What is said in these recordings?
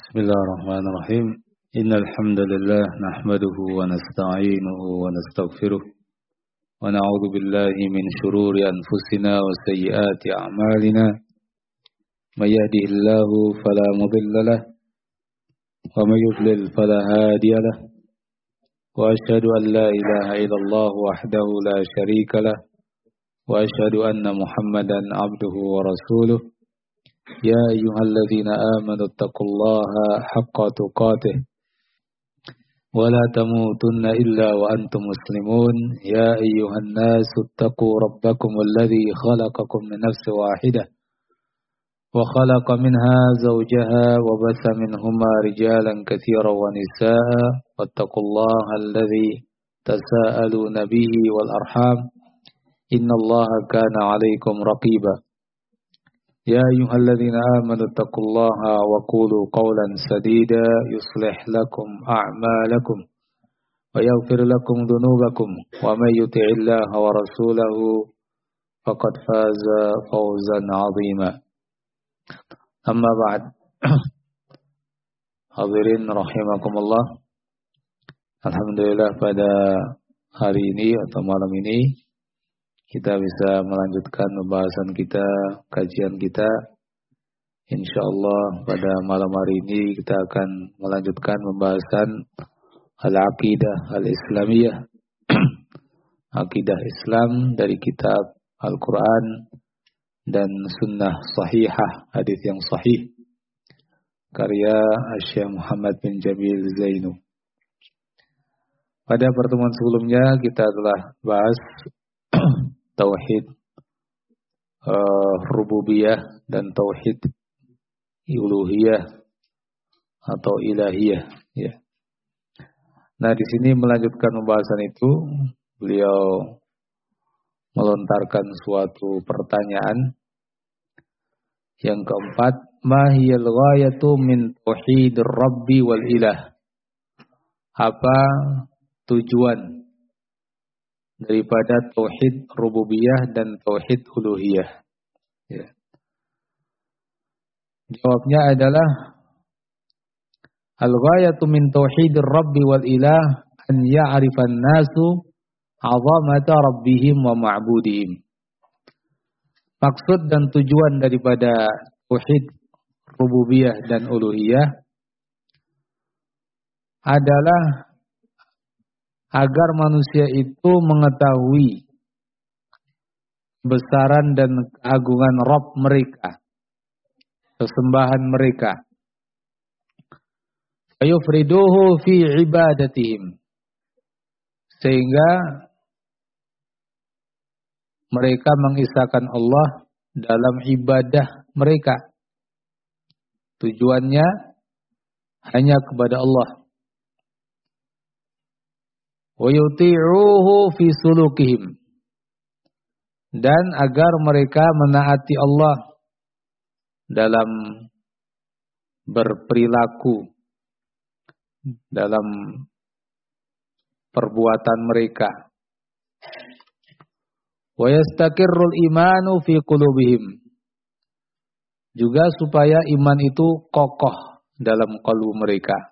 Bismillahirrahmanirrahim. Innal hamdalillah nahmaduhu wa nasta'inuhu wa nastaghfiruh wa na'udzu billahi min shururi anfusina wa sayyiati a'malina. May yahdihillahu fala mudilla lahu wa may yudlil fala hadiya lahu. Wa asyhadu an la ilaha illallah wahdahu la syarika lahu wa asyhadu anna Muhammadan 'abduhu wa rasuluh. يا أيها الذين آمنوا اتقوا الله حق تقاته ولا تموتن إلا وأنتم مسلمون يا أيها الناس اتقوا ربكم الذي خلقكم من نفس واحدة وخلق منها زوجها وبث منهما رجالا كثيرا ونساء واتقوا الله الذي تساءلون به والأرحام إن الله كان عليكم رقيبا يا أيها الذين آمنوا اتقوا الله وقولوا قولا سديدا يصلح لكم أعمالكم ويغفر لكم ذنوبكم ومن يطع الله ورسوله فقد فاز فوزا عظيما أما بعد hadirin rahimakumullah. Alhamdulillah pada hari ini atau malam ini kita bisa melanjutkan pembahasan kita, kajian kita. InsyaAllah pada malam hari ini kita akan melanjutkan pembahasan Al-Aqidah Al-Islamiyah. Aqidah Islam dari kitab Al-Quran dan Sunnah Sahihah, hadis yang sahih, karya Syekh Muhammad bin Jamil Zainu. Pada pertemuan sebelumnya kita telah bahas tauhid rububiyah dan tauhid uluhiyah atau ilahiyah, ya. Nah, di sini melanjutkan pembahasan itu, beliau melontarkan suatu pertanyaan yang keempat, ma hiyal ghayatu min tauhidir rabbi wal ilah? Apa tujuan daripada tauhid rububiyah dan tauhid uluhiyah? Ya. Jawabnya adalah al-ghayatu min tauhidir rabbi wal ilah an ya'rifan nasu 'azamata rabbihim wa ma'budihim. Maksud dan tujuan daripada tauhid rububiyah dan uluhiyah adalah agar manusia itu mengetahui kebesaran dan keagungan Rabb mereka, kesembahan mereka. Ayufriduhu fi ibadatihim, sehingga mereka mengisahkan Allah dalam ibadah mereka. Tujuannya hanya kepada Allah. Wa yuti'uhu fi sulukihim, dan agar mereka menaati Allah dalam berperilaku, dalam perbuatan mereka. Wa yastaqirrul imanu fi qulubihim, juga supaya iman itu kokoh dalam qalbu mereka.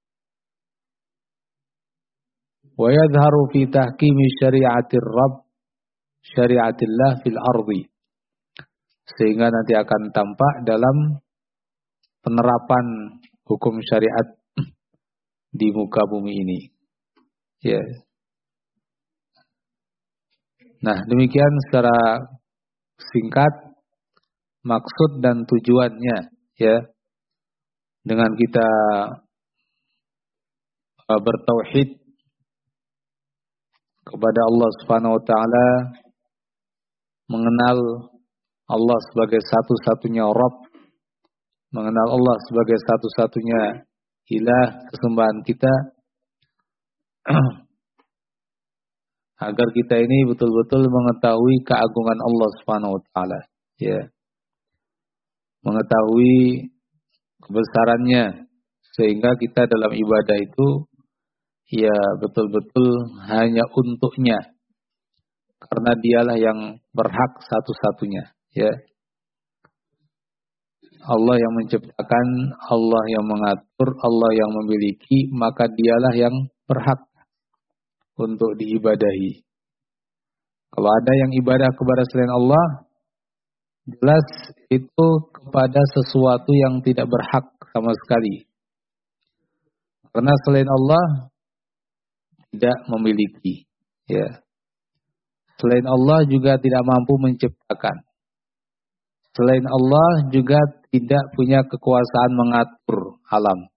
Wa yadhharu fi tahkimi syari'atir Rabb syari'atillah fil ardi, sehingga nanti akan tampak dalam penerapan hukum syariat di muka bumi ini. Ya. Nah, demikian secara singkat maksud dan tujuannya, ya. Dengan kita bertauhid kepada Allah Subhanahu wa taala, mengenal Allah sebagai satu-satunya Rabb, mengenal Allah sebagai satu-satunya ilah kesembahan kita, agar kita ini betul-betul mengetahui keagungan Allah Subhanahu wa taala, ya. Mengetahui kebesarannya, sehingga kita dalam ibadah itu ya betul-betul hanya untuknya, karena dialah yang berhak satu-satunya, ya. Allah yang menciptakan, Allah yang mengatur, Allah yang memiliki, maka dialah yang berhak untuk diibadahi. Kalau ada yang ibadah kepada selain Allah, jelas itu kepada sesuatu yang tidak berhak sama sekali. Karena selain Allah tidak memiliki, ya. Selain Allah juga tidak mampu menciptakan. Selain Allah juga tidak punya kekuasaan mengatur alam.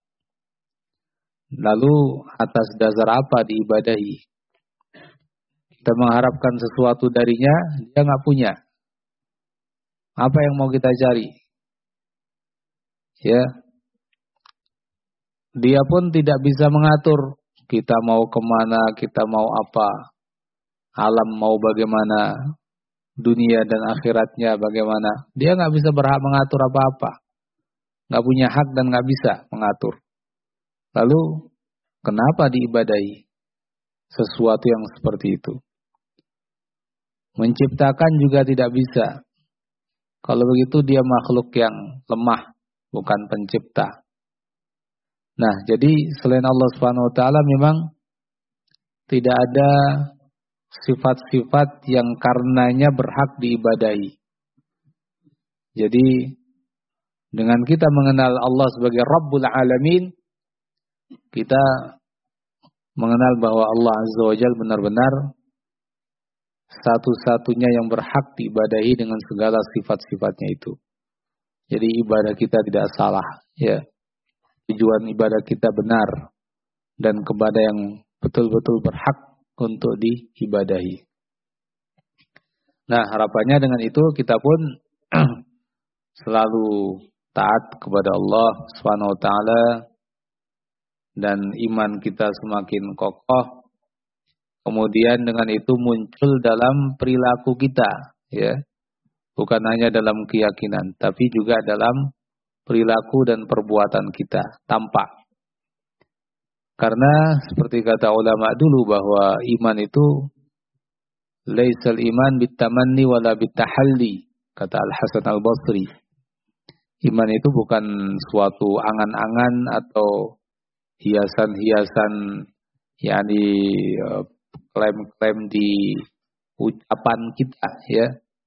Lalu atas dasar apa diibadahi? Kita mengharapkan sesuatu darinya, dia nggak punya. Apa yang mau kita cari? Ya, dia pun tidak bisa mengatur. Kita mau kemana, kita mau apa, alam mau bagaimana, dunia dan akhiratnya bagaimana. Dia nggak bisa berhak mengatur apa-apa. Nggak punya hak dan nggak bisa mengatur. Lalu, kenapa diibadahi sesuatu yang seperti itu? Menciptakan juga tidak bisa. Kalau begitu dia makhluk yang lemah, bukan pencipta. Nah, jadi selain Allah Subhanahu wa taala memang tidak ada sifat-sifat yang karenanya berhak diibadahi. Jadi dengan kita mengenal Allah sebagai Rabbul Alamin, kita mengenal bahwa Allah Azza wa Jalla benar-benar satu-satunya yang berhak diibadahi dengan segala sifat-sifatnya itu. Jadi ibadah kita tidak salah, ya. Tujuan ibadah kita benar dan kepada yang betul-betul berhak untuk diibadahi. Nah, harapannya dengan itu kita pun selalu taat kepada Allah Subhanahu wa taala dan iman kita semakin kokoh. Kemudian dengan itu muncul dalam perilaku kita, ya. Bukan hanya dalam keyakinan, tapi juga dalam perilaku dan perbuatan kita tampak. Karena seperti kata ulama dulu bahwa iman itu laisal iman bitamanni wala bitahalli, kata Al-Hasan Al-Basri. Iman itu bukan suatu angan-angan atau hiasan-hiasan, yakni klaim-klaim di ucapan kita, ya.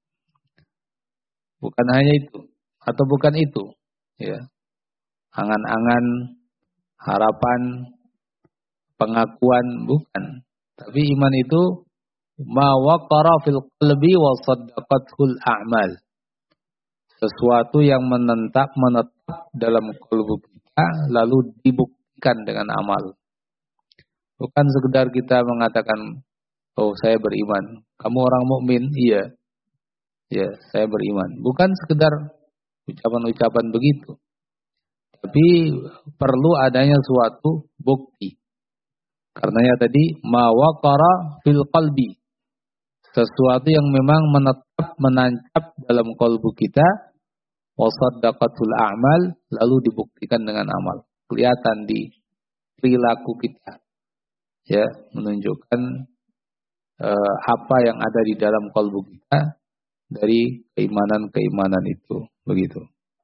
Bukan hanya itu atau bukan itu, ya. Angan-angan, harapan, pengakuan, bukan. Tapi iman itu ma waqara fil qalbi wa saddaqathul a'mal. Sesuatu yang menetap dalam kalbu kita lalu dibuktikan dengan amal. Bukan sekedar kita mengatakan, oh saya beriman. Kamu orang mukmin? Iya. Ya, saya beriman. Bukan sekedar ucapan-ucapan begitu. Tapi perlu adanya suatu bukti. Karenanya tadi ma waqara fil qalbi. Sesuatu yang memang menetap, menancap dalam kalbu kita, wa saddaqatul a'mal, lalu dibuktikan dengan amal. Kelihatan di perilaku kita. Ya, menunjukkan apa yang ada di dalam kalbu kita dari keimanan-keimanan itu, begitu.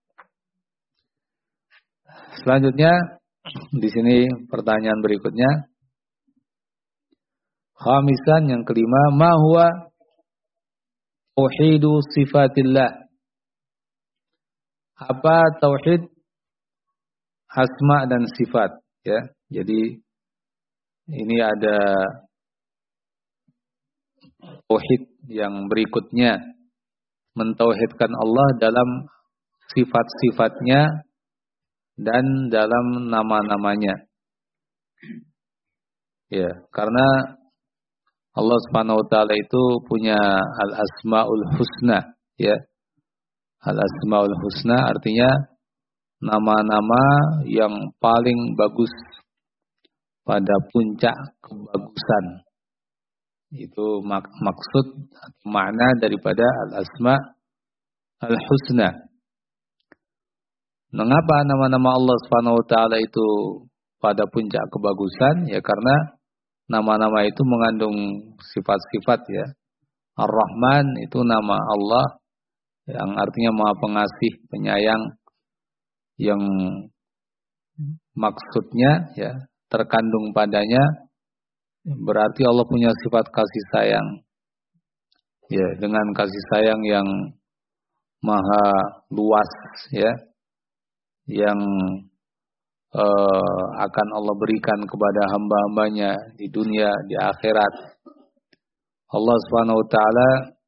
Selanjutnya di sini pertanyaan berikutnya. Khamisan, yang kelima, ma huwa tauhidu sifatillah? Apa tauhid asma dan sifat, ya. Jadi ini ada tauhid yang berikutnya, mentauhidkan Allah dalam sifat-sifatnya dan dalam nama-namanya. Ya, karena Allah Subhanahu wa taala itu punya al-asmaul husna, ya. Al-asmaul husna artinya nama-nama yang paling bagus, pada puncak kebagusan. Itu maksud atau makna daripada al-asma al-husna. Mengapa nama-nama Allah Subhanahu wa taala itu pada puncak kebagusan? Ya karena nama-nama itu mengandung sifat-sifat, ya. Ar-Rahman itu nama Allah yang artinya Maha Pengasih, Penyayang. yang maksudnya ya terkandung padanya, berarti Allah punya sifat kasih sayang. Ya, dengan kasih sayang yang maha luas ya, yang akan Allah berikan kepada hamba-hambanya di dunia, di akhirat. Allah Subhanahu wa taala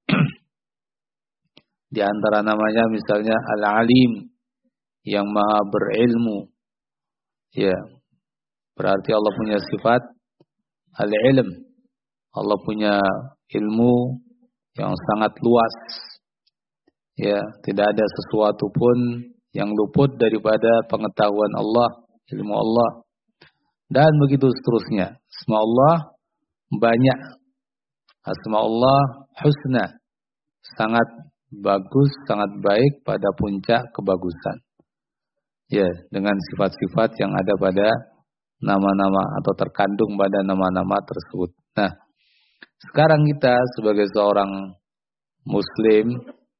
di antara namanya misalnya Al-Alim, yang maha berilmu. Ya, berarti Allah punya sifat Al-Ilm. Allah punya ilmu yang sangat luas. Ya, tidak ada sesuatu pun yang luput daripada pengetahuan Allah, ilmu Allah. Dan begitu seterusnya. Asma Allah banyak. Asma Allah husna. Sangat bagus, sangat baik pada puncak kebagusan. Ya, dengan sifat-sifat yang ada pada nama-nama atau terkandung pada nama-nama tersebut. Nah, sekarang kita sebagai seorang Muslim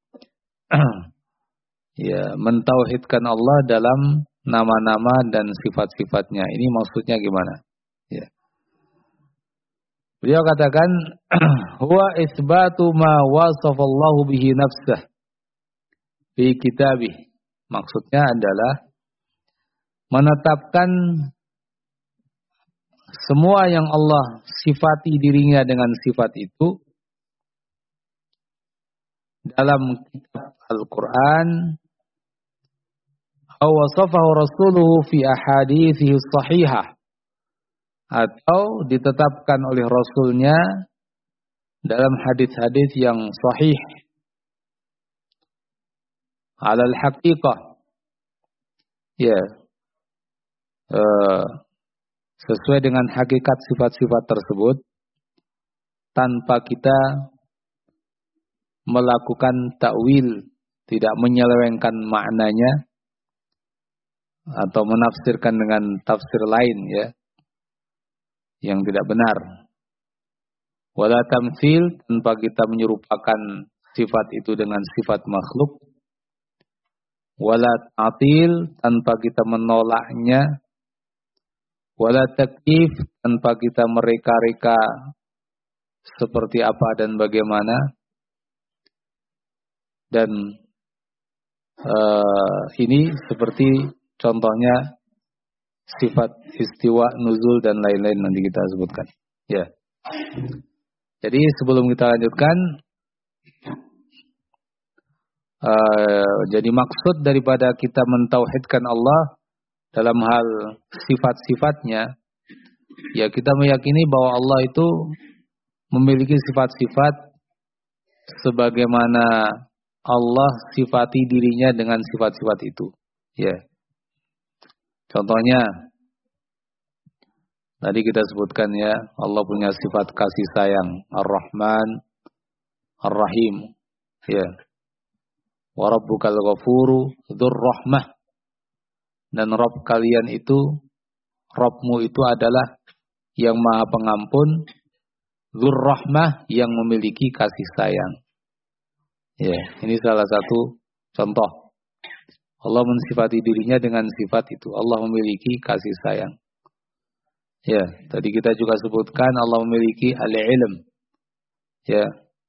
ya, mentauhidkan Allah dalam nama-nama dan sifat-sifatnya. Ini maksudnya gimana? Ya. Beliau katakan, huwa isbatu ma wasafallahu bihi nafsah fi kitabih. Maksudnya adalah menetapkan semua yang Allah sifati dirinya dengan sifat itu dalam kitab Al-Quran, aw wasafahu rasuluhu fi ahadithihi sahihah, atau ditetapkan oleh Rasulnya dalam hadis-hadis yang sahih, alal haqiqah, ya, sesuai dengan hakikat sifat-sifat tersebut, tanpa kita melakukan takwil, tidak menyelewengkan maknanya atau menafsirkan dengan tafsir lain ya yang tidak benar. Wala tamtsil, tanpa kita menyerupakan sifat itu dengan sifat makhluk. Wala ta'til, tanpa kita menolaknya. Wala takyif, tanpa kita mereka-reka seperti apa dan bagaimana. Dan ini seperti contohnya sifat istiwa, nuzul dan lain-lain nanti kita sebutkan. Ya. Jadi sebelum kita lanjutkan, jadi maksud daripada kita mentauhidkan Allah dalam hal sifat-sifatnya, ya kita meyakini bahwa Allah itu memiliki sifat-sifat sebagaimana Allah sifati dirinya dengan sifat-sifat itu. Ya. Contohnya tadi kita sebutkan ya, Allah punya sifat kasih sayang, Ar-Rahman, Ar-Rahim. Ya. Wa rabbukal ghafuru dzur rahmah. Dan Rabb kalian itu, Rabbmu itu adalah yang Maha Pengampun, dzur rahmah, yang memiliki kasih sayang. Ya, ini salah satu contoh. Allah mensifati dirinya dengan sifat itu. Allah memiliki kasih sayang. Ya, tadi kita juga sebutkan Allah memiliki al-ilm. Ya,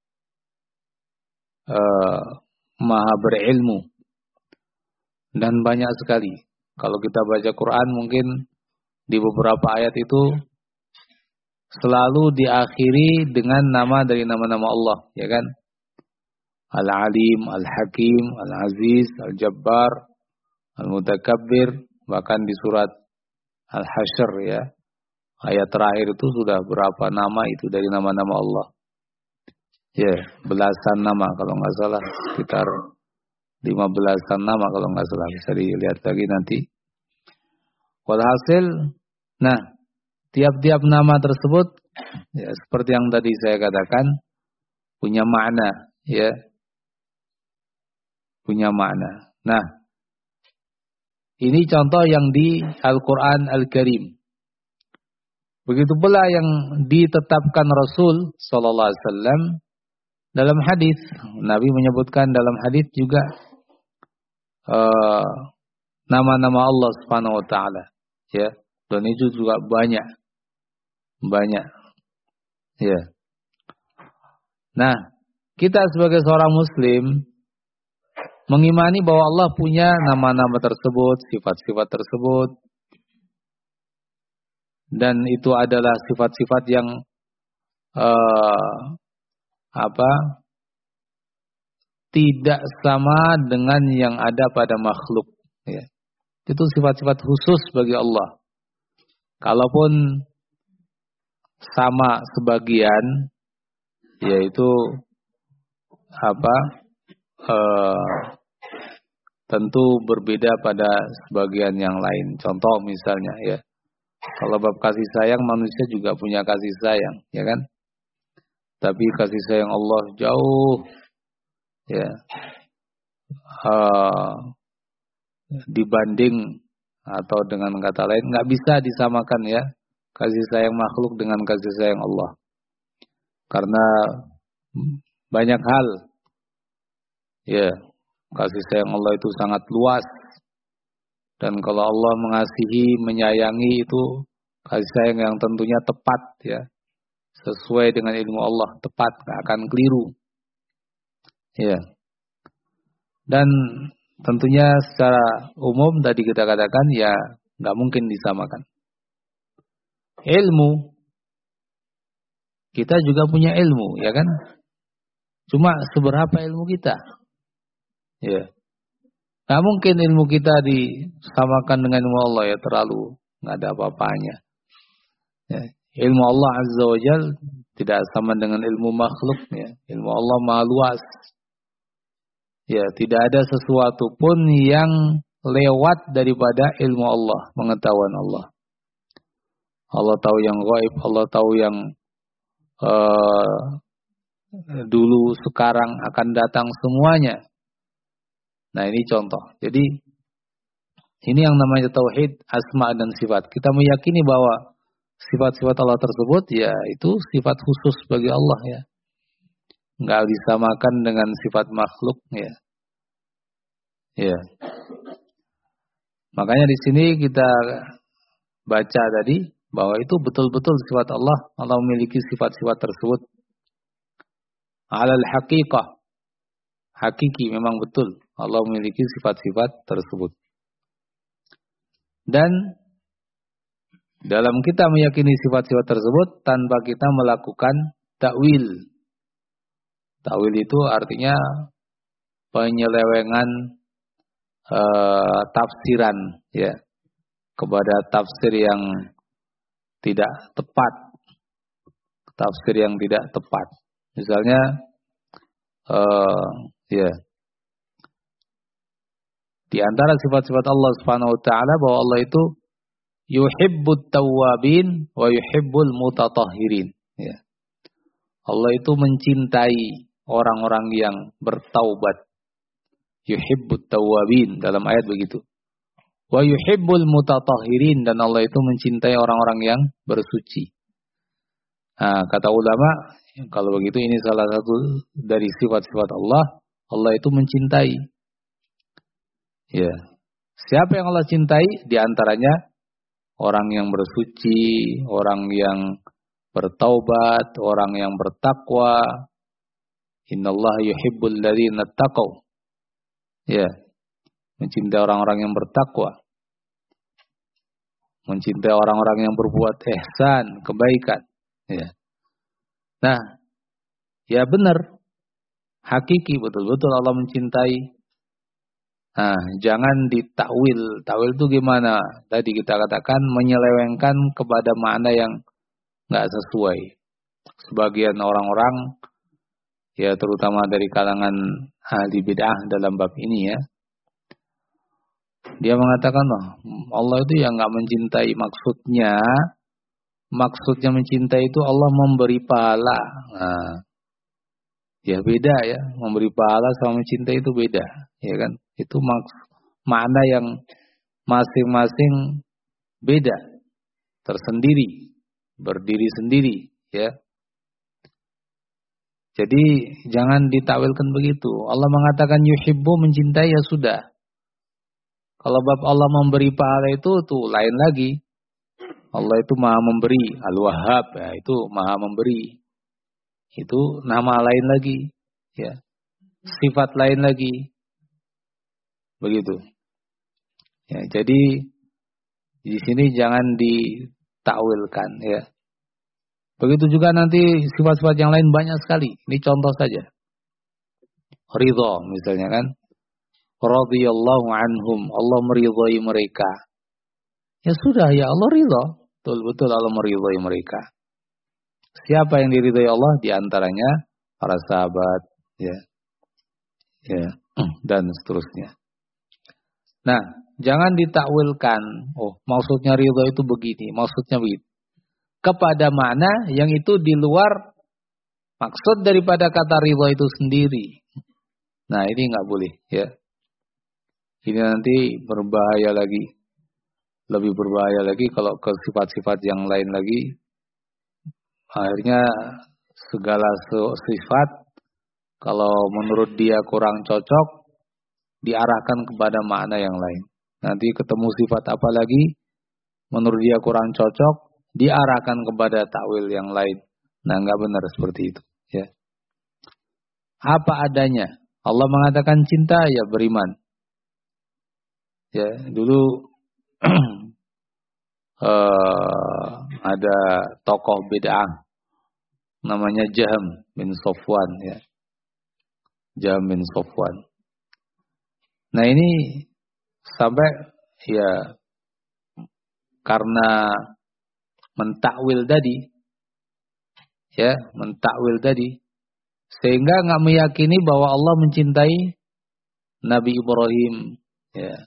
maha berilmu. Dan banyak sekali. Kalau kita baca Quran mungkin di beberapa ayat itu selalu diakhiri dengan nama dari nama-nama Allah, ya kan? Al-Alim, Al-Hakim, Al-Aziz, Al-Jabbar, Al-Mutakabbir, bahkan di surat Al-Hasyr ya, ayat terakhir itu sudah berapa nama itu dari nama-nama Allah. Ya, belasan nama kalau nggak salah, sekitar 15-an nama kalau nggak salah, bisa dilihat lagi nanti. Walhasil, nah, tiap-tiap nama tersebut, ya seperti yang tadi saya katakan, punya makna, ya. Punya makna. Nah, ini contoh yang di Al-Quran Al-Karim. Begitu pula yang ditetapkan Rasul Sallallahu Alaihi Wasallam dalam hadis. Nabi menyebutkan dalam hadis juga nama-nama Allah Subhanahu wa taala, ya. Dan itu juga banyak. Ya. Nah, kita sebagai seorang muslim mengimani bahwa Allah punya nama-nama tersebut, sifat-sifat tersebut, dan itu adalah sifat-sifat yang tidak sama dengan yang ada pada makhluk. Ya. Itu sifat-sifat khusus bagi Allah. Kalaupun sama sebagian, yaitu tentu berbeda pada sebagian yang lain. Contoh misalnya, ya, kalau bab kasih sayang, manusia juga punya kasih sayang, ya kan? Tapi kasih sayang Allah jauh, ya, dibanding atau dengan kata lain nggak bisa disamakan, ya, kasih sayang makhluk dengan kasih sayang Allah, karena banyak hal, ya, kasih sayang Allah itu sangat luas, dan kalau Allah mengasihi, menyayangi itu kasih sayang yang tentunya tepat, ya, sesuai dengan ilmu Allah, tepat, nggak akan keliru, ya. Dan tentunya secara umum tadi kita katakan, ya, nggak mungkin disamakan. Ilmu, kita juga punya ilmu, ya kan? Cuma seberapa ilmu kita, ya. Nggak mungkin ilmu kita disamakan dengan ilmu Allah, ya, terlalu nggak ada apa-apanya. Ya. Ilmu Allah Azza wa Jal tidak sama dengan ilmu makhluk, ya. Ilmu Allah maha luas. Ya, tidak ada sesuatu pun yang lewat daripada ilmu Allah, pengetahuan Allah. Allah tahu yang gaib, Allah tahu yang dulu, sekarang, akan datang, semuanya. Nah, ini contoh. Jadi ini yang namanya tauhid asma dan sifat. Kita meyakini bahwa sifat-sifat Allah tersebut, ya, itu sifat khusus bagi Allah, ya. Nggak disamakan dengan sifat makhluk, ya. Ya. Makanya di sini kita baca tadi bahwa itu betul-betul sifat Allah. Allah memiliki sifat-sifat tersebut. Alal haqiqah. Hakiki, memang betul Allah memiliki sifat-sifat tersebut. Dan dalam kita meyakini sifat-sifat tersebut tanpa kita melakukan takwil. Takwil itu artinya penyelewengan tafsiran, ya, kepada tafsir yang tidak tepat. Tafsir yang tidak tepat. Misalnya, ya, di antara sifat-sifat Allah Subhanahu wa taala bahwa Allah itu yuhibbut tawwabin wa yuhibbul mutatahhirin, ya. Allah itu mencintai orang-orang yang bertaubat. Yuhibbut tawwabin, dalam ayat begitu. Wa yuhibbul mutatahhirin, dan Allah itu mencintai orang-orang yang bersuci. Nah, kata ulama, kalau begitu ini salah satu dari sifat-sifat Allah. Allah itu mencintai. Ya. Siapa yang Allah cintai? Di antaranya orang yang bersuci, orang yang bertaubat, orang yang bertakwa. Innallaha yuhibbul ladzina taqaw. Ya. Mencintai orang-orang yang bertakwa. Mencintai orang-orang yang berbuat ihsan, kebaikan. Ya. Nah, ya benar. Hakiki, betul-betul Allah mencintai. Nah, jangan ditakwil. Takwil itu gimana? Tadi kita katakan menyelewengkan kepada makna yang nggak sesuai. Sebagian orang-orang, ya terutama dari kalangan ahli bid'ah dalam bab ini, ya, dia mengatakan, oh, Allah itu yang nggak mencintai, maksudnya mencintai itu Allah memberi pahala. Nah, ya beda, ya, memberi pahala sama mencintai itu beda, ya kan? Itu makna yang masing-masing beda, tersendiri, berdiri sendiri, ya. Jadi jangan ditakwilkan begitu. Allah mengatakan yuhibbu, mencintai, ya sudah. Kalau bab Allah memberi pahala itu tuh lain lagi. Allah itu Maha Memberi, Al-Wahhab, ya, itu Maha Memberi. Itu nama lain lagi, ya. Sifat lain lagi. Begitu. Ya, jadi di sini jangan ditakwilkan, ya. Begitu juga nanti sifat-sifat yang lain banyak sekali. Ini contoh saja. Ridha misalnya kan. Radhiyallahu anhum. Allah meridhai mereka. Ya sudah, ya Allah ridha. Betul-betul Allah meridhai mereka. Siapa yang diridhai Allah? Di antaranya para sahabat, ya. Ya, dan seterusnya. Nah, jangan ditakwilkan. Oh, maksudnya ridha itu begini, maksudnya begitu. Kepada makna yang itu di luar maksud daripada kata ridha itu sendiri. Nah, ini nggak boleh, ya. Ini nanti berbahaya lagi. Lebih berbahaya lagi kalau ke sifat-sifat yang lain lagi. Akhirnya segala sifat kalau menurut dia kurang cocok diarahkan kepada makna yang lain. Nanti ketemu sifat apa lagi menurut dia kurang cocok diarahkan kepada takwil yang lain. Nah, nggak benar seperti itu, ya. Apa adanya. Allah mengatakan cinta, ya beriman. Ya, dulu ada tokoh bid'ah namanya Jahm bin Safwan, ya. Jahm bin Safwan. Nah, ini sampai ya karena mentakwil tadi, ya, mentakwil tadi, sehingga nggak meyakini bahwa Allah mencintai Nabi Ibrahim, ya.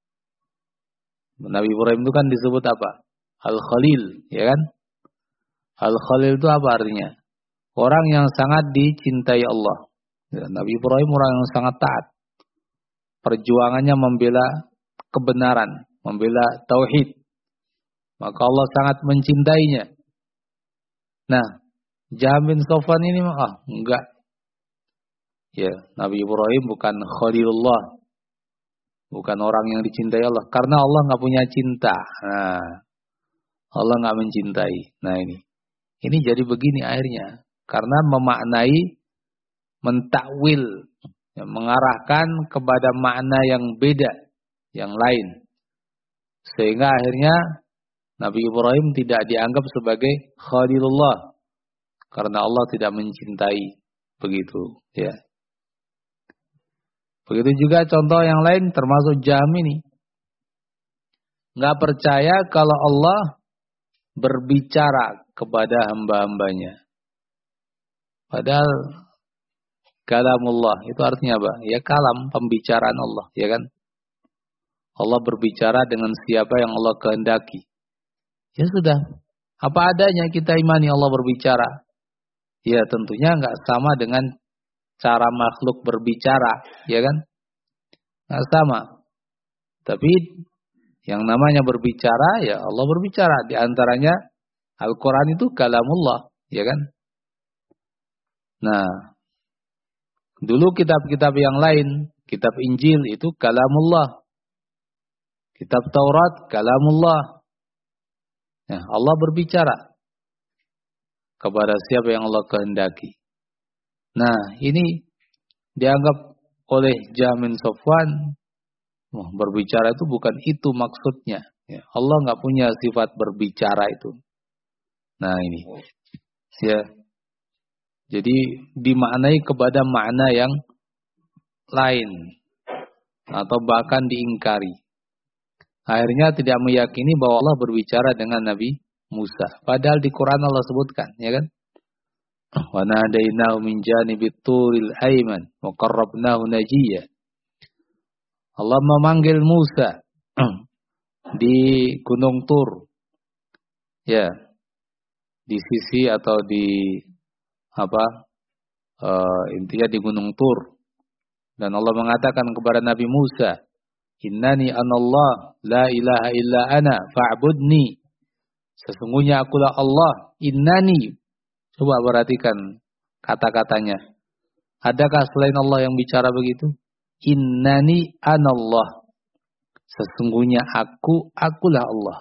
Nabi Ibrahim itu kan disebut apa? Al-Khalil, ya kan? Al-Khalil itu apa artinya? Orang yang sangat dicintai Allah. Ya, Nabi Ibrahim orang yang sangat taat. Perjuangannya membela kebenaran, membela tauhid. Maka Allah sangat mencintainya. Nah, Jahm bin Safwan ini enggak. Ya, Nabi Ibrahim bukan Khalilullah. Bukan orang yang dicintai Allah. Karena Allah enggak punya cinta. Nah, Allah enggak mencintai. Nah, ini jadi begini akhirnya. Karena memaknai, mentakwil, ya, mengarahkan kepada makna yang beda, yang lain. Sehingga akhirnya Nabi Ibrahim tidak dianggap sebagai Khalilullah. Karena Allah tidak mencintai. Begitu, ya. Begitu juga contoh yang lain termasuk Jahm ini. Nggak percaya kalau Allah berbicara kepada hamba-hambanya. Padahal kalamullah itu artinya apa? Ya kalam, pembicaraan Allah, ya kan? Allah berbicara dengan siapa yang Allah kehendaki. Ya sudah, apa adanya kita imani Allah berbicara. Ya tentunya nggak sama dengan cara makhluk berbicara, ya kan? Nggak sama. Tapi yang namanya berbicara, ya Allah berbicara. Di antaranya Al-Quran itu kalamullah, ya kan? Nah, dulu kitab-kitab yang lain, kitab Injil itu kalamullah. Kitab Taurat kalamullah. Ya, Allah berbicara kepada siapa yang Allah kehendaki. Nah, ini dianggap oleh Jahm bin Safwan, berbicara itu bukan itu maksudnya. Ya, Allah nggak punya sifat berbicara itu. Nah, ini, ya. Jadi dimaknai kepada makna yang lain atau bahkan diingkari. Akhirnya tidak meyakini bahwa Allah berbicara dengan Nabi Musa. Padahal di Quran Allah sebutkan, ya kan? Wa nadainahu min janibit turil aiman wa qarrabnahu najiyya. Allah memanggil Musa di Gunung Tur. Ya. Di sisi atau di intinya di Gunung Tur. Dan Allah mengatakan kepada Nabi Musa, "Innani anallah la ilaha illa ana fa'budni." Sesungguhnya akulah Allah, innani. Coba perhatikan kata-katanya. Adakah selain Allah yang bicara begitu? Innani anallah. Sesungguhnya akulah Allah.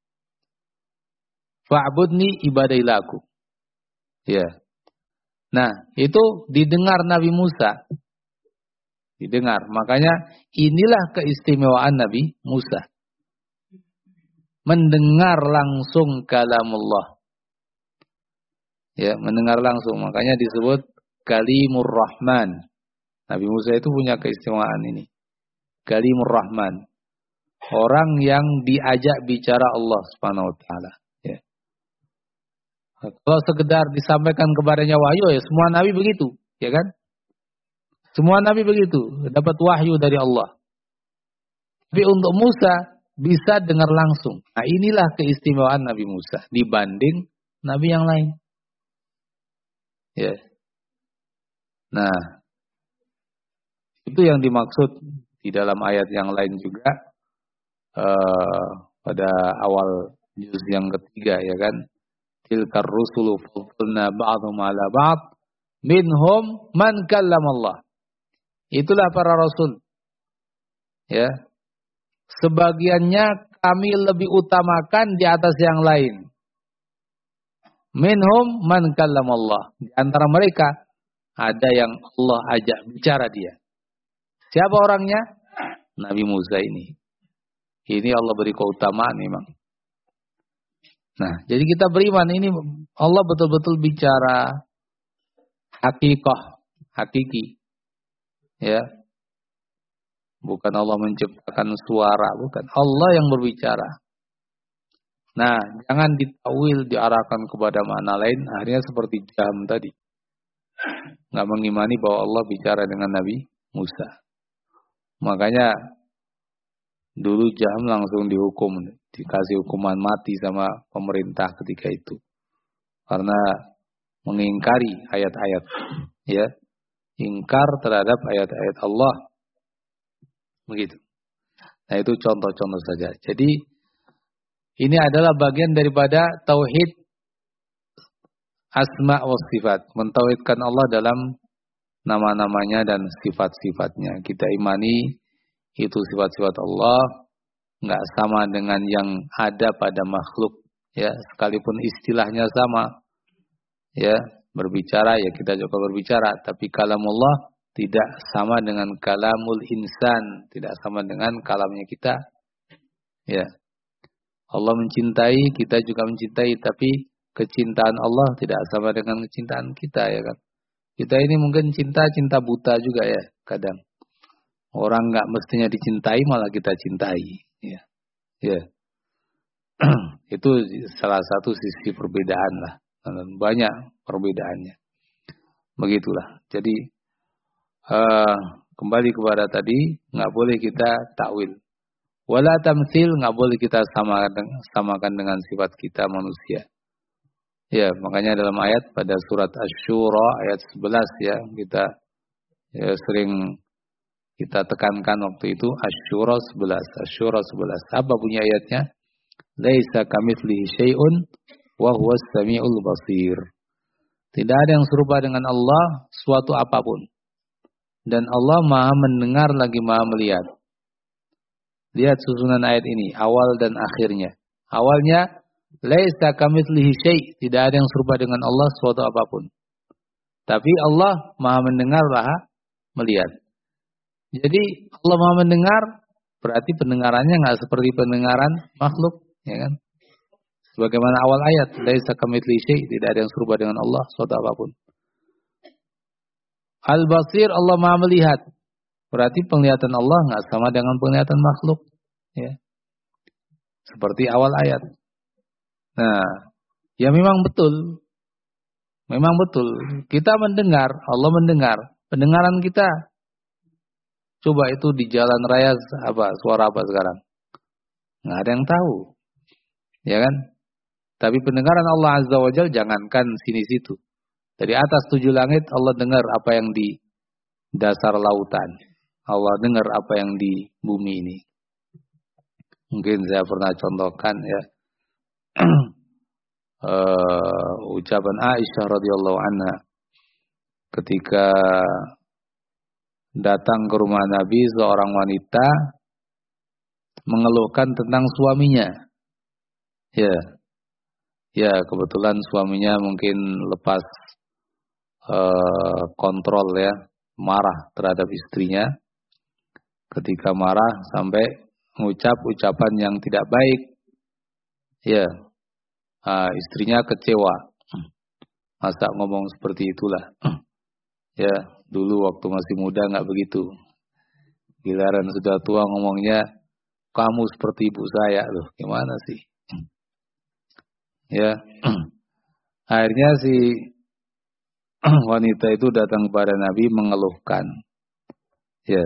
Fa'budni, ibadailah aku. Ya. Nah, itu didengar Nabi Musa. Didengar. Makanya inilah keistimewaan Nabi Musa. Mendengar langsung kalamullah. Ya, mendengar langsung. Makanya disebut Kalimur Rahman. Nabi Musa itu punya keistimewaan ini. Kalimur Rahman. Orang yang diajak bicara Allah Subhanahu wa taala. Ya. Kalau sekedar disampaikan kepadanya wahyu, ya semua nabi begitu, ya kan? Semua nabi begitu, dapat wahyu dari Allah. Tapi untuk Musa bisa dengar langsung. Nah, inilah keistimewaan Nabi Musa dibanding nabi yang lain. Ya. Nah, itu yang dimaksud di dalam ayat yang lain juga pada awal juz yang ketiga, ya kan? Tilkar rusulu faddalna ba'dhum 'ala ba'd minhum man kallamallah. Itulah para rasul. Ya. Sebagiannya kami lebih utamakan di atas yang lain. Minhum man kallamallah. Di antara mereka ada yang Allah ajak bicara dia. Siapa orangnya? Nabi Musa ini. Ini Allah beri keutamaan memang. Nah, jadi kita beriman ini Allah betul-betul bicara hakiki. Ya. Bukan Allah menciptakan suara, bukan. Allah yang berbicara. Nah, jangan ditawil, diarahkan kepada makna lain, akhirnya seperti Jahm tadi. Nggak mengimani bahwa Allah bicara dengan Nabi Musa. Makanya dulu Jahm langsung dihukum, dikasih hukuman mati sama pemerintah ketika itu. Karena mengingkari ayat-ayat, ya. Ingkar terhadap ayat-ayat Allah. Begitu. Nah, itu contoh-contoh saja. Jadi ini adalah bagian daripada tauhid asma wa sifat, mentauhidkan Allah dalam nama-namanya dan sifat-sifatnya. Kita imani itu sifat-sifat Allah enggak sama dengan yang ada pada makhluk, ya, sekalipun istilahnya sama. Ya, berbicara ya kita juga berbicara, tapi kalamullah tidak sama dengan kalamul insan, tidak sama dengan kalamnya kita. Ya. Allah mencintai, kita juga mencintai, tapi kecintaan Allah tidak sama dengan kecintaan kita, ya kan? Kita ini mungkin cinta buta juga ya, kadang. Orang enggak mestinya dicintai malah kita cintai, ya. Ya. Itu salah satu sisi perbedaan lah. Banyak perbedaannya. Begitulah. Jadi kembali kepada tadi, nggak boleh kita takwil. Wala tamtsil, nggak boleh kita samakan dengan sifat kita manusia. Ya, makanya dalam ayat pada surat Asy-Syura ayat 11 ya, kita ya, sering kita tekankan waktu itu Asy-Syura 11. Asy-Syura 11. Apa bunyi ayatnya? Laisa kamitslihi syai'un wa huwas samiul basir. Tidak ada yang serupa dengan Allah suatu apapun. Dan Allah Maha mendengar lagi Maha melihat. Lihat susunan ayat ini, awal dan akhirnya. Awalnya, laisa kamitslihi syai', tidak ada yang serupa dengan Allah suatu apapun. Tapi Allah Maha mendengar, Maha melihat. Jadi Allah Maha mendengar, berarti pendengarannya enggak seperti pendengaran makhluk, ya kan? Sebagaimana awal ayat, laisa kamitslihi syai', tidak ada yang serupa dengan Allah suatu apapun. Al-Basir, Allah Maha melihat. Berarti penglihatan Allah enggak sama dengan penglihatan makhluk, ya. Seperti awal ayat. Nah, ya memang betul. Memang betul. Kita mendengar, Allah mendengar. Pendengaran kita, coba itu di jalan raya apa, suara apa sekarang? Enggak ada yang tahu. Ya kan? Tapi pendengaran Allah Azza wa Jalla jangankan sini-situ. Dari atas 7 langit Allah dengar apa yang di dasar lautan. Allah dengar apa yang di bumi ini. Mungkin saya pernah contohkan ya. Ucapan Aisyah radhiyallahu anha ketika datang ke rumah Nabi seorang wanita mengeluhkan tentang suaminya. Ya kebetulan suaminya mungkin lepas kontrol ya, marah terhadap istrinya. Ketika marah sampai mengucap ucapan yang tidak baik. Ya, istrinya kecewa. Masa ngomong seperti itulah. Ya, dulu waktu masih muda nggak begitu. Giliran sudah tua ngomongnya, kamu seperti ibu saya loh. Gimana sih? Ya, akhirnya si wanita itu datang kepada Nabi mengeluhkan. Ya,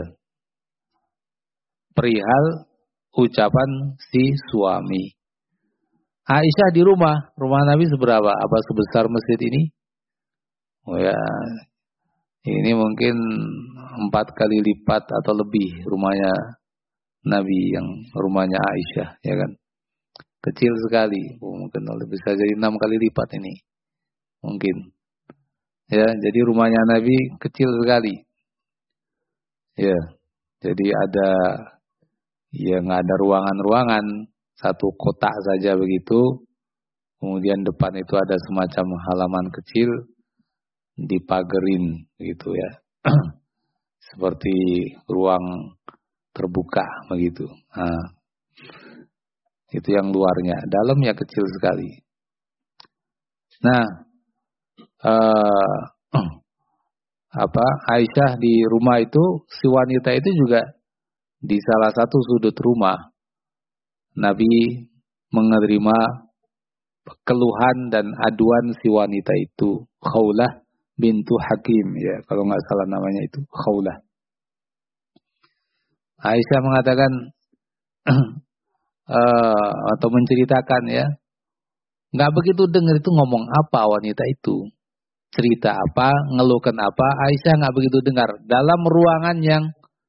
perihal ucapan si suami. Aisyah di rumah Nabi seberapa? Apa sebesar masjid ini? Oh ya, ini mungkin 4 kali lipat atau lebih rumahnya Nabi yang rumahnya Aisyah, ya kan? Kecil sekali, mungkin bisa jadi 6 kali lipat ini, mungkin. Ya, jadi rumahnya Nabi kecil sekali. Ya, jadi nggak ada ruangan-ruangan, satu kotak saja begitu. Kemudian depan itu ada semacam halaman kecil dipagerin gitu ya. Seperti ruang terbuka begitu. Nah, itu yang luarnya, dalamnya kecil sekali. Nah, Aisyah di rumah itu, si wanita itu juga di salah satu sudut rumah Nabi menerima keluhan dan aduan si wanita itu, Khawlah bintu Hakim, ya kalau nggak salah namanya itu Khawlah. Aisyah mengatakan atau menceritakan ya, nggak begitu dengar itu ngomong apa wanita itu, cerita apa, ngeluhkan apa, Aisyah nggak begitu dengar dalam ruangan yang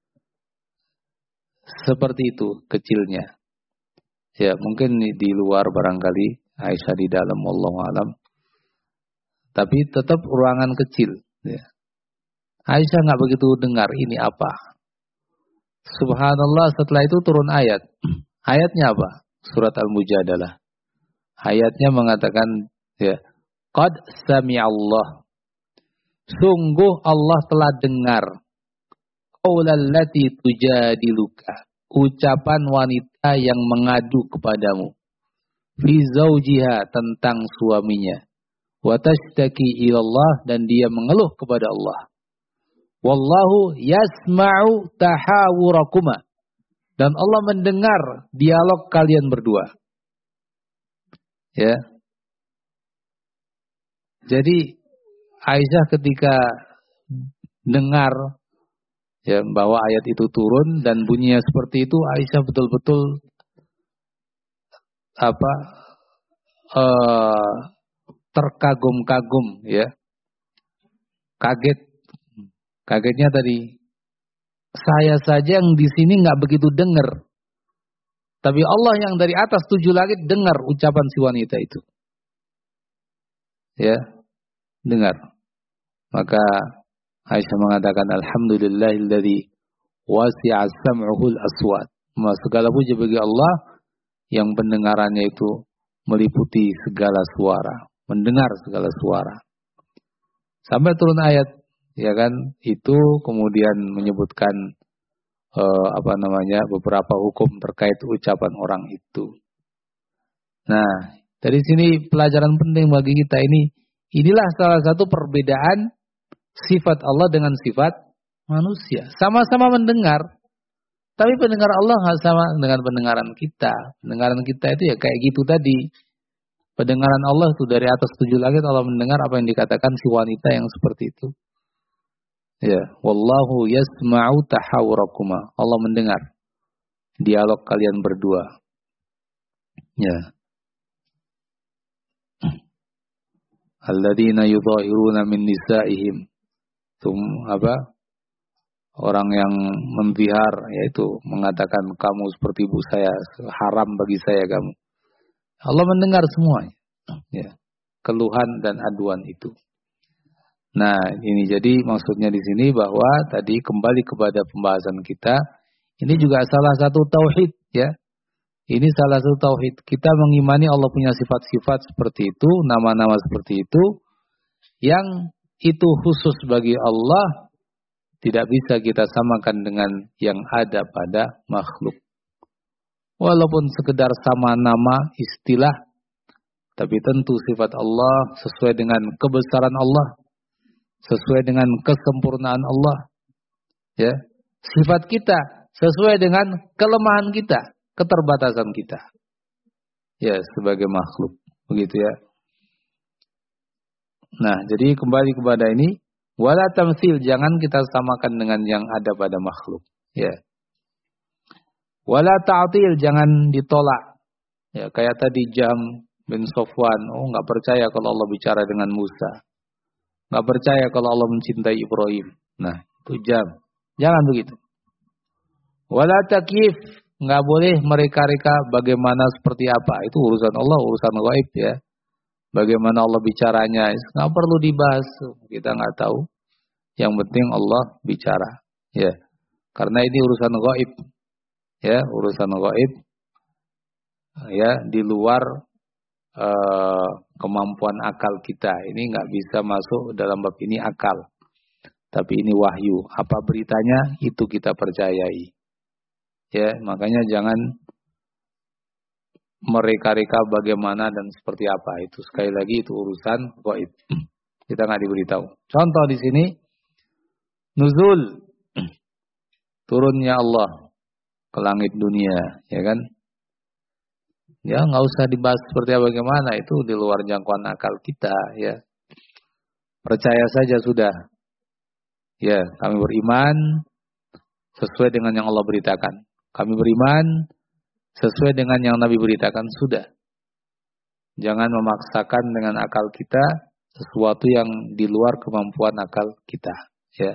seperti itu kecilnya. Ya mungkin di luar barangkali, Aisyah di dalam, wallahu alam. Tapi tetap ruangan kecil. Ya. Aisyah nggak begitu dengar ini apa. Subhanallah, setelah itu turun ayat. Ayatnya apa? Surat Al-Mujadalah. Ayatnya mengatakan, ya, Qad sami'allah. Sungguh Allah telah dengar. Qaulallati tujadiluka. Ucapan wanita yang mengadu kepadamu. Fi zawjiha, tentang suaminya. Wa tashtaki ilallah, dan dia mengeluh kepada Allah. Wallahu yasma'u tahawurakuma. Dan Allah mendengar dialog kalian berdua. Ya. Jadi Aisyah ketika dengar ya bahwa ayat itu turun dan bunyinya seperti itu, Aisyah betul-betul terkagum-kagum ya. Kagetnya tadi, saya saja yang di sini nggak begitu dengar, tapi Allah yang dari atas 7 langit dengar ucapan si wanita itu. Ya, dengar. Maka Aisyah mengatakan, Alhamdulillahilladzi wasi'a sam'uhul aswat. Segala puji bagi Allah yang pendengarannya itu meliputi segala suara, mendengar segala suara. Sampai turun ayat, ya kan? Itu kemudian menyebutkan beberapa hukum terkait ucapan orang itu. Nah, dari sini pelajaran penting bagi kita ini. Inilah salah satu perbedaan sifat Allah dengan sifat manusia. Sama-sama mendengar, tapi pendengar Allah nggak sama dengan pendengaran kita. Pendengaran kita itu ya kayak gitu tadi. Pendengaran Allah itu dari atas 7 langit, Allah mendengar apa yang dikatakan si wanita yang seperti itu. Ya, wallahu yasma'u tahawurakuma. Allah mendengar dialog kalian berdua. Ya. Alladzina yudhahiruna min nisa'ihim. Orang yang menzihar, yaitu mengatakan kamu seperti ibu saya, haram bagi saya kamu. Allah mendengar semuanya. Ya. Keluhan dan aduan itu. Nah, ini jadi maksudnya di sini bahwa tadi kembali kepada pembahasan kita, ini juga salah satu tauhid ya. Ini salah satu tauhid. Kita mengimani Allah punya sifat-sifat seperti itu, nama-nama seperti itu, yang itu khusus bagi Allah, tidak bisa kita samakan dengan yang ada pada makhluk. Walaupun sekedar sama nama, istilah, tapi tentu sifat Allah sesuai dengan kebesaran Allah, sesuai dengan kesempurnaan Allah. Ya, sifat kita sesuai dengan kelemahan kita, keterbatasan kita. Ya, sebagai makhluk. Begitu ya. Nah, jadi kembali kepada ini, wala tamtsil, jangan kita samakan dengan yang ada pada makhluk. Ya. Wala ta'til, jangan ditolak. Ya, kayak tadi Jam bin Sofwan, enggak percaya kalau Allah bicara dengan Musa. Enggak percaya kalau Allah mencintai Ibrahim. Nah, itu Jam. Jangan begitu. Wala takyif, enggak boleh mereka-reka bagaimana seperti apa. Itu urusan Allah, urusan gaib ya. Bagaimana Allah bicaranya, enggak perlu dibahas. Kita enggak tahu. Yang penting Allah bicara. Ya. Karena ini urusan gaib. Ya, urusan gaib. Ya, di luar kemampuan akal kita. Ini enggak bisa masuk dalam bab ini akal. Tapi ini wahyu. Apa beritanya, itu kita percayai. Ya, makanya jangan mereka-reka bagaimana dan seperti apa. Itu sekali lagi itu urusan gaib. Kita enggak diberitahu. Contoh di sini nuzul, turunnya Allah ke langit dunia, ya kan? Ya, enggak usah dibahas seperti apa bagaimana, itu di luar jangkauan akal kita, ya. Percaya saja sudah. Ya, kami beriman sesuai dengan yang Allah beritakan. Kami beriman sesuai dengan yang Nabi beritakan, sudah. Jangan memaksakan dengan akal kita sesuatu yang di luar kemampuan akal kita, ya.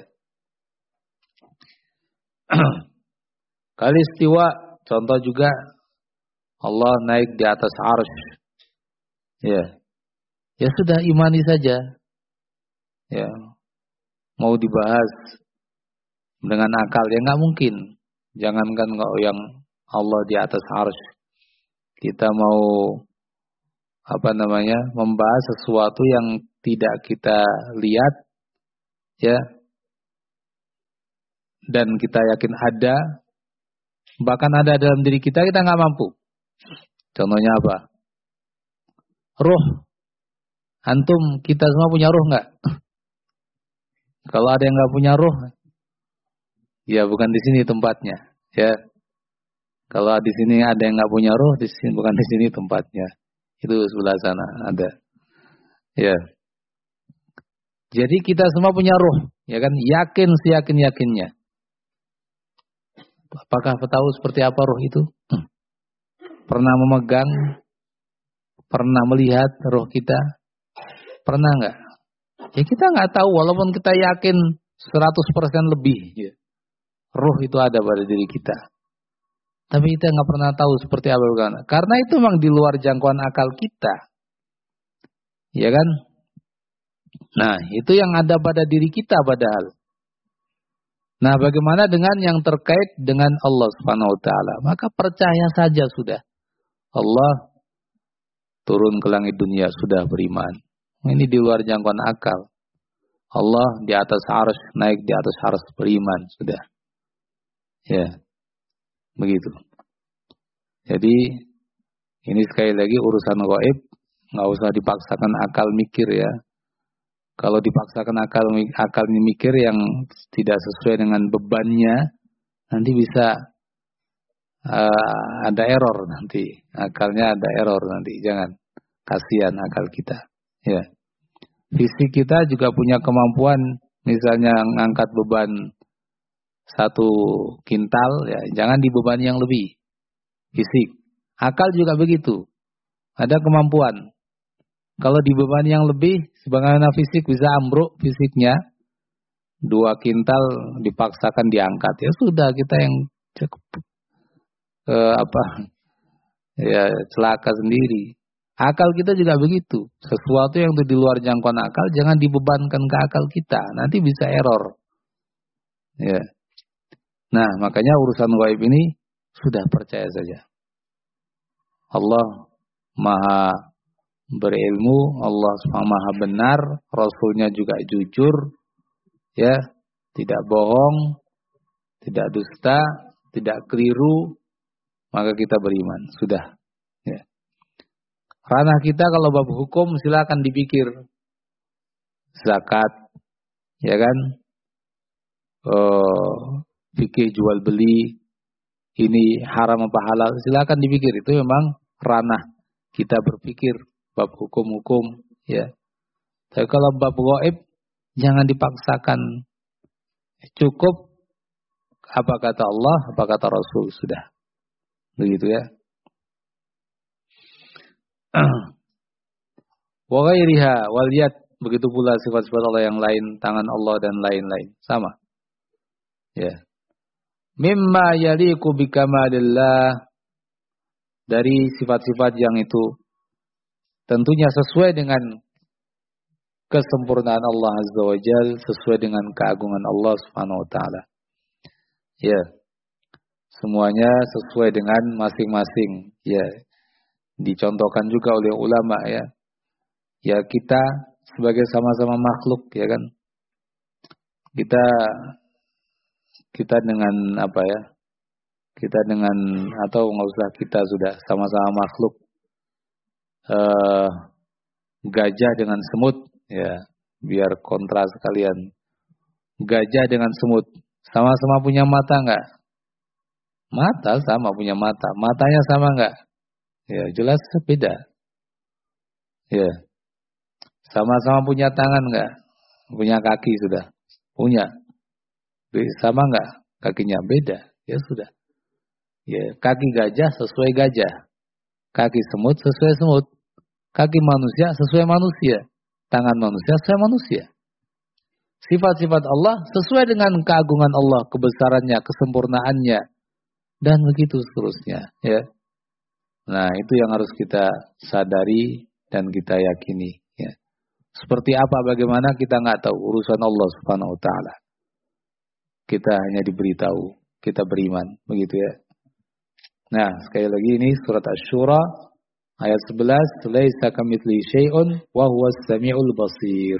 Kali istiwa, contoh juga Allah naik di atas arsy. Ya. Ya sudah, imani saja. Ya. Mau dibahas dengan akal ya enggak mungkin. Jangankan kalau yang Allah di atas arsy. Kita mau membahas sesuatu yang tidak kita lihat, ya. Dan kita yakin ada, bahkan ada dalam diri kita nggak mampu. Contohnya apa? Ruh. Antum, kita semua punya ruh nggak? Kalau ada yang nggak punya ruh, ya bukan di sini tempatnya. Ya. Kalau di sini ada yang nggak punya ruh, di sini bukan di sini tempatnya. Itu sebelah sana ada. Ya. Jadi kita semua punya ruh, ya kan? Yakin seyakin-yakinnya. Apakah tahu seperti apa ruh itu? Pernah memegang? Pernah melihat ruh kita? Pernah nggak? Ya kita nggak tahu, walaupun kita yakin 100% lebih. Ya. Ruh itu ada pada diri kita. Tapi kita nggak pernah tahu seperti apa. Karena itu memang di luar jangkauan akal kita. Ya kan? Nah, itu yang ada pada diri kita padahal. Nah, bagaimana dengan yang terkait dengan Allah Subhanahu wa taala? Maka percaya saja sudah. Allah turun ke langit dunia, sudah beriman. Ini di luar jangkauan akal. Allah di atas arsy, naik di atas arsy, beriman, sudah. Ya. Begitu. Jadi ini sekali lagi urusan gaib, enggak usah dipaksakan akal mikir ya. Kalau dipaksakan akal mikir yang tidak sesuai dengan bebannya, nanti bisa ada error nanti. Akalnya ada error nanti. Jangan. Kasihan akal kita. Ya. Fisik kita juga punya kemampuan, misalnya ngangkat beban 1 kintal, ya jangan dibebani yang lebih. Fisik. Akal juga begitu. Ada kemampuan. Kalau dibebani yang lebih, sebagaimana fisik bisa ambruk fisiknya. 2 kintal dipaksakan diangkat. Ya sudah, kita yang celaka sendiri. Akal kita juga begitu. Sesuatu yang di luar jangkauan akal, jangan dibebankan ke akal kita. Nanti bisa error. Ya. Nah, makanya urusan gaib ini sudah percaya saja. Allah maha berilmu, Allah maha benar, Rasulnya juga jujur, ya, tidak bohong, tidak dusta, tidak keliru, maka kita beriman. Sudah. Ya. Ranah kita kalau bab hukum silakan dipikir. Zakat, ya kan? Fikih jual beli, ini haram apa halal, silakan dipikir. Itu memang ranah kita berpikir bab hukum-hukum, ya. Tapi kalau bab gaib jangan dipaksakan. Cukup apa kata Allah, apa kata Rasul, sudah. Begitu ya. Wa ghairiha wal yad, begitu pula sifat-sifat Allah yang lain, tangan Allah dan lain-lain, sama. Ya. Mimma yaliqu bikamalillah, dari sifat-sifat yang itu tentunya sesuai dengan kesempurnaan Allah Azza wa Jal, sesuai dengan keagungan Allah Subhanahu wa taala. Ya. Semuanya sesuai dengan masing-masing, ya. Dicontohkan juga oleh ulama, ya. Ya, kita sebagai sama-sama makhluk, ya kan. Kita dengan apa ya? Kita dengan, atau enggak usah kita, sudah sama-sama makhluk. Gajah dengan semut, ya, biar kontras sekalian. Gajah dengan semut sama-sama punya mata enggak? Mata sama punya mata. Matanya sama enggak? Ya, jelas beda. Ya. Sama-sama punya tangan enggak? Punya kaki sudah. Punya. Sama enggak? Kakinya beda. Ya sudah. Ya, kaki gajah sesuai gajah. Kaki semut sesuai semut. Kaki manusia sesuai manusia. Tangan manusia sesuai manusia. Sifat-sifat Allah sesuai dengan keagungan Allah, kebesarannya, kesempurnaannya, dan begitu seterusnya, ya. Nah, itu yang harus kita sadari dan kita yakini, ya. Seperti apa, bagaimana, kita nggak tahu, urusan Allah Subhanahu wa taala. Kita hanya diberitahu, kita beriman, begitu ya. Nah, sekali lagi ini surat Asy-Syura ayat 11, laisa kamitslihi syai'un wa huwas samiul basir.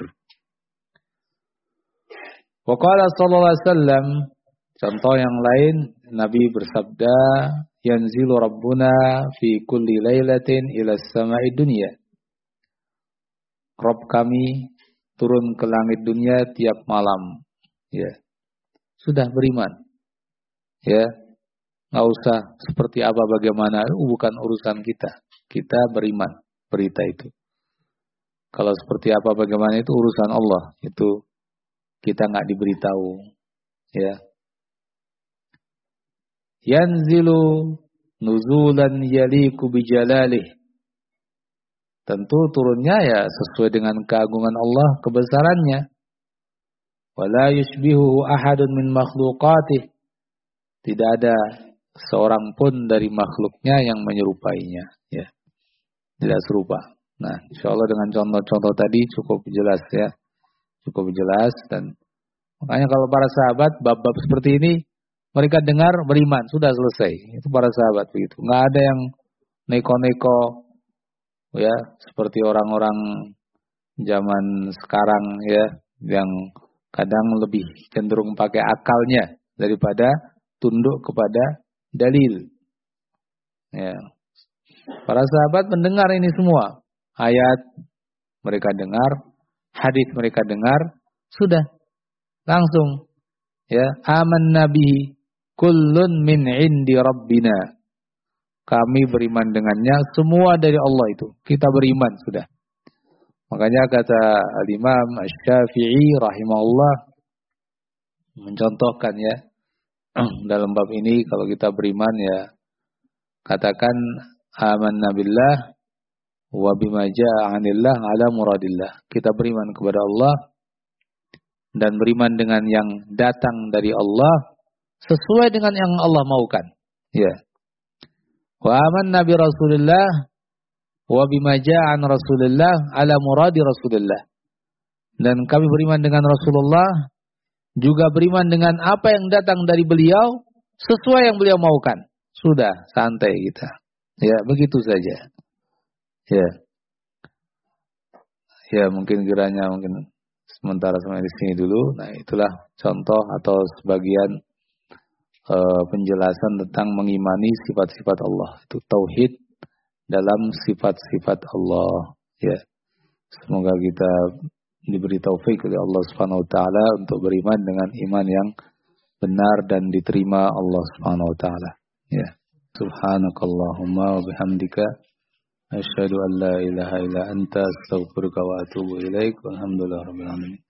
Wa qala sallallahu alaihi wasallam, contoh yang lain, Nabi bersabda, yanzilu rabbuna fi kulli lailatin ila as-sama'i dunya. Rabb kami turun ke langit dunia tiap malam, ya. Sudah beriman, ya. Nggak usah seperti apa bagaimana, bukan urusan kita. Kita beriman berita itu. Kalau seperti apa bagaimana itu urusan Allah, itu kita nggak diberitahu, ya. Yanzilu nuzulan yaliku bijalalih. Tentu turunnya ya sesuai dengan keagungan Allah, kebesarannya. Wala yushbihu ahadun min makhluqatih. Tidak ada seorang pun dari makhluknya yang menyerupainya, ya. Tidak serupa. Nah, insyaallah dengan contoh-contoh tadi cukup jelas, ya. Cukup jelas, dan makanya kalau para sahabat bab-bab seperti ini mereka dengar beriman, sudah selesai. Itu para sahabat begitu. Enggak ada yang neko-neko, ya, seperti orang-orang zaman sekarang, ya, yang kadang lebih cenderung pakai akalnya daripada tunduk kepada dalil. Ya. Para sahabat mendengar ini semua. Ayat mereka dengar, hadis mereka dengar, sudah langsung, ya, aman nabi kullun min indi rabbina. Kami beriman dengannya, semua dari Allah itu. Kita beriman, sudah. Makanya kata Al-Imam Asy-Syafi'i rahimahullah mencontohkan, ya, dalam bab ini kalau kita beriman, ya, katakan amanna billah wa bima jaa'a 'anillah ala muradillah. Kita beriman kepada Allah dan beriman dengan yang datang dari Allah sesuai dengan yang Allah maukan, ya. Wa amanna bi Rasulillah wa bima jaa'a 'an Rasulillah ala muradi Rasulillah. Dan kami beriman dengan Rasulullah, juga beriman dengan apa yang datang dari beliau sesuai yang beliau maukan. Sudah, santai kita. Ya, begitu saja. Ya. Ya, mungkin kiranya sementara sampai di sini dulu. Nah, itulah contoh atau sebagian penjelasan tentang mengimani sifat-sifat Allah. Itu tauhid dalam sifat-sifat Allah. Ya. Semoga kita diberi taufik oleh Allah Subhanahu wa taala untuk beriman dengan iman yang benar dan diterima Allah Subhanahu wa taala. Ya. Subhanakallahumma wa bihamdika asyhadu an la ilaha illa anta astaghfiruka wa atubu ilaik. Walhamdulillahirabbil alamin.